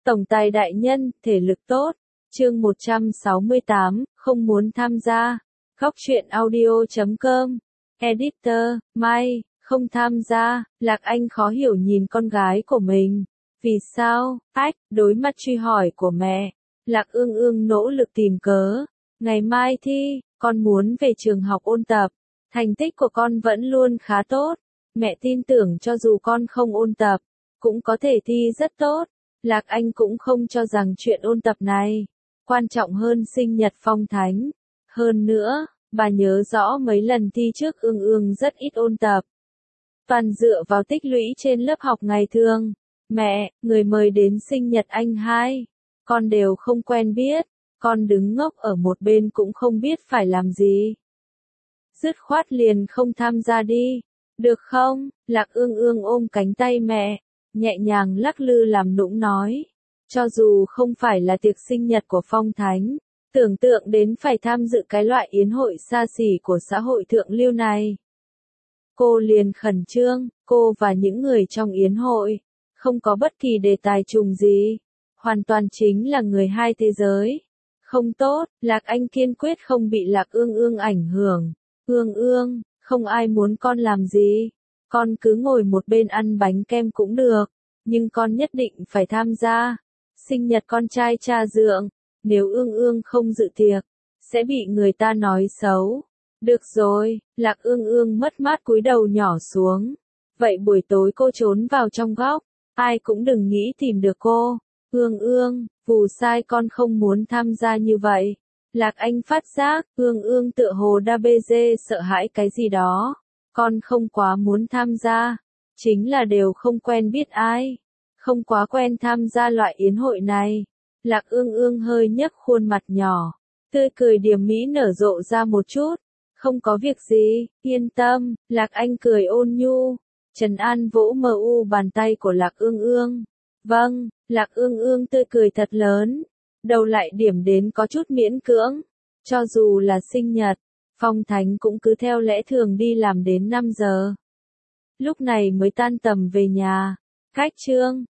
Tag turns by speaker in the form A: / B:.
A: Tổng tài đại nhân, thể lực tốt. Chương 168, không muốn tham gia. Góc truyện audio.com. Editor, Mai, không tham gia. Lạc Anh khó hiểu nhìn con gái của mình. Vì sao? Đối mặt truy hỏi của mẹ. Lạc Ương Ương nỗ lực tìm cớ. Ngày mai thi, con muốn về trường học ôn tập. Thành tích của con vẫn luôn khá tốt. Mẹ tin tưởng cho dù con không ôn tập, cũng có thể thi rất tốt. Lạc Anh cũng không cho rằng chuyện ôn tập này quan trọng hơn sinh nhật Phong Thánh. Hơn nữa, bà nhớ rõ mấy lần thi trước Ương Ương rất ít ôn tập. Toàn dựa vào tích lũy trên lớp học ngày thường. Mẹ, người mời đến sinh nhật anh hai, con đều không quen biết, con đứng ngốc ở một bên cũng không biết phải làm gì. Dứt khoát liền không tham gia đi, được không? Lạc Ương Ương ôm cánh tay mẹ, nhẹ nhàng lắc lư làm nũng nói. Cho dù không phải là tiệc sinh nhật của Phong Thánh, tưởng tượng đến phải tham dự cái loại yến hội xa xỉ của xã hội thượng lưu này. Cô liền khẩn trương, cô và những người trong yến hội, không có bất kỳ đề tài trùng gì, hoàn toàn chính là người hai thế giới. Không tốt, Lạc Anh kiên quyết không bị Lạc Ương Ương ảnh hưởng. Ương Ương, không ai muốn con làm gì, con cứ ngồi một bên ăn bánh kem cũng được, nhưng con nhất định phải tham gia. Sinh nhật con trai cha dượng, nếu Ương Ương không dự tiệc, sẽ bị người ta nói xấu. Được rồi, Lạc Ương Ương mất mát cúi đầu nhỏ xuống. Vậy buổi tối cô trốn vào trong góc, ai cũng đừng nghĩ tìm được cô. Ương Ương, vù sai con không muốn tham gia như vậy. Lạc Anh phát giác, Ương Ương tựa hồ đa bê dê sợ hãi cái gì đó. Con không quá muốn tham gia, chính là đều không quen biết ai. Không quá quen tham gia loại yến hội này. Lạc Ương Ương hơi nhấc khuôn mặt nhỏ, tươi cười điềm mỹ nở rộ ra một chút. Không có việc gì, yên tâm, Lạc Anh cười ôn nhu. Trần An vỗ bàn tay của Lạc Ương Ương. Vâng, Lạc Ương Ương tươi cười thật lớn. Đầu lại điểm đến có chút miễn cưỡng. Cho dù là sinh nhật, Phong Thánh cũng cứ theo lẽ thường đi làm đến 5 giờ. Lúc này mới tan tầm về nhà. Cách chương